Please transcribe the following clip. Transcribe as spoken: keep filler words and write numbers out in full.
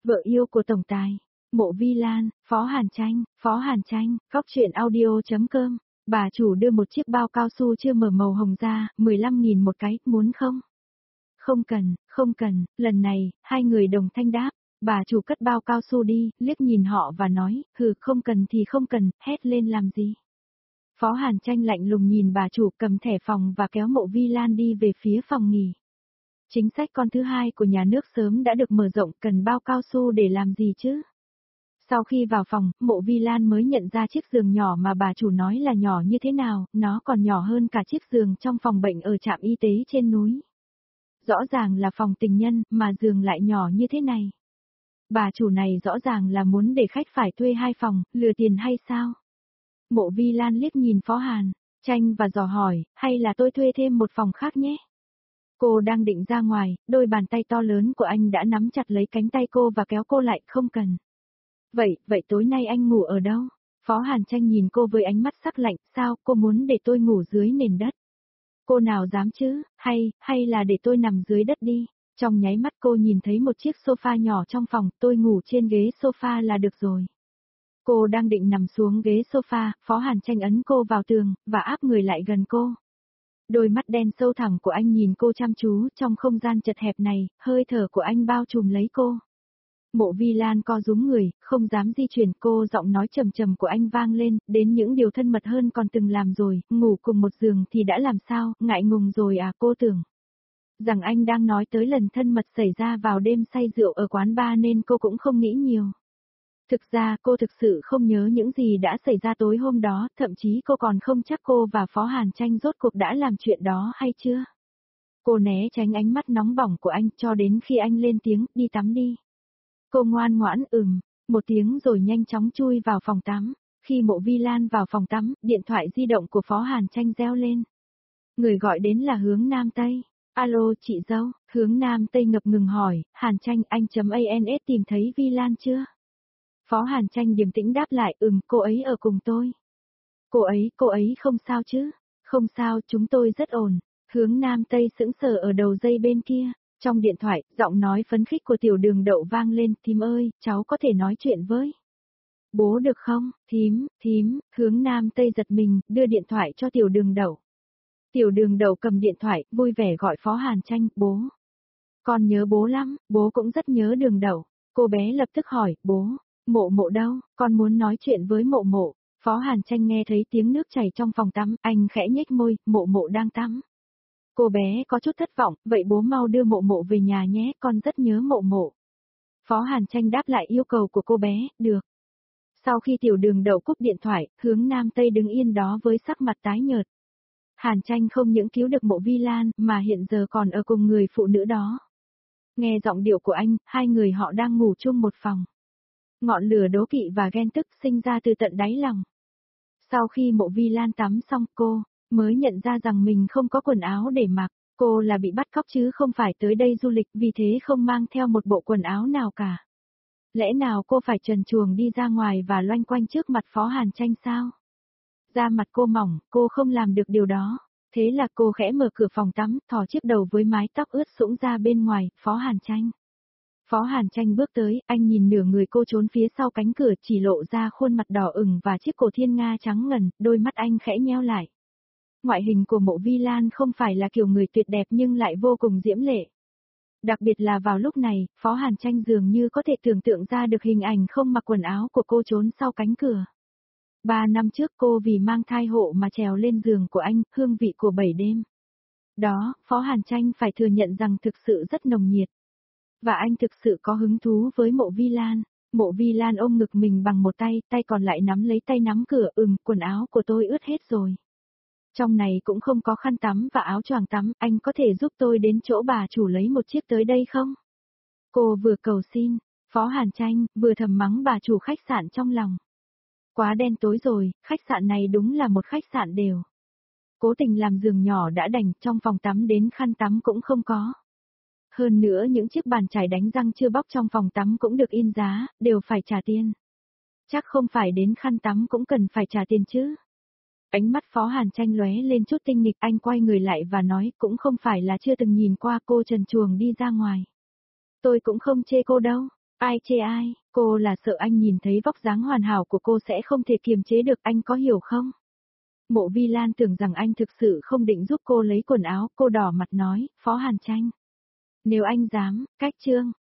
Vợ yêu của tổng tài, Mộ Vi Lan, Phó Hàn Tranh, Phó Hàn Tranh, Cóc truyện audio.com. Bà chủ đưa một chiếc bao cao su chưa mở màu hồng ra, mười lăm nghìn một cái, muốn không? Không cần, không cần, lần này, hai người đồng thanh đáp. Bà chủ cất bao cao su đi, liếc nhìn họ và nói, hừ, không cần thì không cần, hét lên làm gì? Phó Hàn Tranh lạnh lùng nhìn bà chủ, cầm thẻ phòng và kéo Mộ Vi Lan đi về phía phòng nghỉ. Chính sách con thứ hai của nhà nước sớm đã được mở rộng, cần bao cao su để làm gì chứ? Sau khi vào phòng, Mộ Vi Lan mới nhận ra chiếc giường nhỏ mà bà chủ nói là nhỏ như thế nào, nó còn nhỏ hơn cả chiếc giường trong phòng bệnh ở trạm y tế trên núi. Rõ ràng là phòng tình nhân, mà giường lại nhỏ như thế này. Bà chủ này rõ ràng là muốn để khách phải thuê hai phòng, lừa tiền hay sao? Mộ Vi Lan liếc nhìn Phó Hàn Tranh và dò hỏi, hay là tôi thuê thêm một phòng khác nhé? Cô đang định ra ngoài, đôi bàn tay to lớn của anh đã nắm chặt lấy cánh tay cô và kéo cô lại, không cần. Vậy, vậy tối nay anh ngủ ở đâu? Phó Hàn Tranh nhìn cô với ánh mắt sắc lạnh, sao, cô muốn để tôi ngủ dưới nền đất? Cô nào dám chứ, hay, hay là để tôi nằm dưới đất đi? Trong nháy mắt cô nhìn thấy một chiếc sofa nhỏ trong phòng, tôi ngủ trên ghế sofa là được rồi. Cô đang định nằm xuống ghế sofa, Phó Hàn Tranh ấn cô vào tường, và áp người lại gần cô. Đôi mắt đen sâu thẳm của anh nhìn cô chăm chú, trong không gian chật hẹp này, hơi thở của anh bao trùm lấy cô. Mộ Vi Lan co rúm người, không dám di chuyển, cô giọng nói trầm trầm của anh vang lên, đến những điều thân mật hơn còn từng làm rồi, ngủ cùng một giường thì đã làm sao, ngại ngùng rồi à? Cô tưởng rằng anh đang nói tới lần thân mật xảy ra vào đêm say rượu ở quán bar nên cô cũng không nghĩ nhiều. Thực ra cô thực sự không nhớ những gì đã xảy ra tối hôm đó, thậm chí cô còn không chắc cô và Phó Hàn Tranh rốt cuộc đã làm chuyện đó hay chưa. Cô né tránh ánh mắt nóng bỏng của anh cho đến khi anh lên tiếng, đi tắm đi. Cô ngoan ngoãn ừm, một tiếng rồi nhanh chóng chui vào phòng tắm. Khi Mộ Vi Lan vào phòng tắm, điện thoại di động của Phó Hàn Tranh reo lên. Người gọi đến là Hướng Nam Tây. Alo chị dâu, Hướng Nam Tây ngập ngừng hỏi, Hàn Tranh anh chấm ans tìm thấy Vi Lan chưa? Phó Hàn Tranh điềm tĩnh đáp lại, ừm, cô ấy ở cùng tôi. Cô ấy, cô ấy không sao chứ? Không sao, chúng tôi rất ổn. Hướng Nam Tây sững sờ ở đầu dây bên kia. Trong điện thoại, giọng nói phấn khích của Tiểu Đường Đậu vang lên, thím ơi, cháu có thể nói chuyện với bố được không? Thím, thím, Hướng Nam Tây giật mình, đưa điện thoại cho Tiểu Đường Đậu. Tiểu Đường Đậu cầm điện thoại, vui vẻ gọi Phó Hàn Tranh, bố. Con nhớ bố lắm, bố cũng rất nhớ Đường Đậu. Cô bé lập tức hỏi, bố, Mộ Mộ đâu, con muốn nói chuyện với Mộ Mộ. Phó Hàn Tranh nghe thấy tiếng nước chảy trong phòng tắm, anh khẽ nhếch môi, Mộ Mộ đang tắm. Cô bé có chút thất vọng, vậy bố mau đưa Mộ Mộ về nhà nhé, con rất nhớ Mộ Mộ. Phó Hàn Tranh đáp lại yêu cầu của cô bé, được. Sau khi Tiểu Đường Đậu cúp điện thoại, Hướng Nam Tây đứng yên đó với sắc mặt tái nhợt. Hàn Tranh không những cứu được Mộ Vi Lan, mà hiện giờ còn ở cùng người phụ nữ đó. Nghe giọng điệu của anh, hai người họ đang ngủ chung một phòng. Ngọn lửa đố kỵ và ghen tức sinh ra từ tận đáy lòng. Sau khi Mộ Vi Lan tắm xong, cô mới nhận ra rằng mình không có quần áo để mặc. Cô là bị bắt cóc chứ không phải tới đây du lịch, vì thế không mang theo một bộ quần áo nào cả. Lẽ nào cô phải trần truồng đi ra ngoài và loanh quanh trước mặt Phó Hàn Tranh sao? Da mặt cô mỏng, cô không làm được điều đó. Thế là cô khẽ mở cửa phòng tắm, thò chiếc đầu với mái tóc ướt sũng ra bên ngoài, Phó Hàn Tranh. Phó Hàn Tranh bước tới, anh nhìn nửa người cô trốn phía sau cánh cửa, chỉ lộ ra khuôn mặt đỏ ửng và chiếc cổ thiên nga trắng ngần, đôi mắt anh khẽ nheo lại. Ngoại hình của Mộ Vi Lan không phải là kiểu người tuyệt đẹp nhưng lại vô cùng diễm lệ. Đặc biệt là vào lúc này, Phó Hàn Tranh dường như có thể tưởng tượng ra được hình ảnh không mặc quần áo của cô trốn sau cánh cửa. Ba năm trước cô vì mang thai hộ mà trèo lên giường của anh, hương vị của bảy đêm. Đó, Phó Hàn Tranh phải thừa nhận rằng thực sự rất nồng nhiệt. Và anh thực sự có hứng thú với Mộ Vi Lan. Mộ Vi Lan ôm ngực mình bằng một tay, tay còn lại nắm lấy tay nắm cửa, ừm, quần áo của tôi ướt hết rồi. Trong này cũng không có khăn tắm và áo choàng tắm, anh có thể giúp tôi đến chỗ bà chủ lấy một chiếc tới đây không? Cô vừa cầu xin, Phó Hàn Tranh, vừa thầm mắng bà chủ khách sạn trong lòng. Quá đen tối rồi, khách sạn này đúng là một khách sạn đều. Cố tình làm giường nhỏ đã đành, trong phòng tắm đến khăn tắm cũng không có. Hơn nữa những chiếc bàn chải đánh răng chưa bóc trong phòng tắm cũng được in giá, đều phải trả tiền. Chắc không phải đến khăn tắm cũng cần phải trả tiền chứ. Ánh mắt Phó Hàn Tranh lóe lên chút tinh nghịch, anh quay người lại và nói, cũng không phải là chưa từng nhìn qua cô trần truồng đi ra ngoài. Tôi cũng không chê cô đâu. Ai chê ai, cô là sợ anh nhìn thấy vóc dáng hoàn hảo của cô sẽ không thể kiềm chế được, anh có hiểu không? Mộ Vi Lan tưởng rằng anh thực sự không định giúp cô lấy quần áo, cô đỏ mặt nói, Phó Hàn Tranh. Nếu anh dám, cách Trương,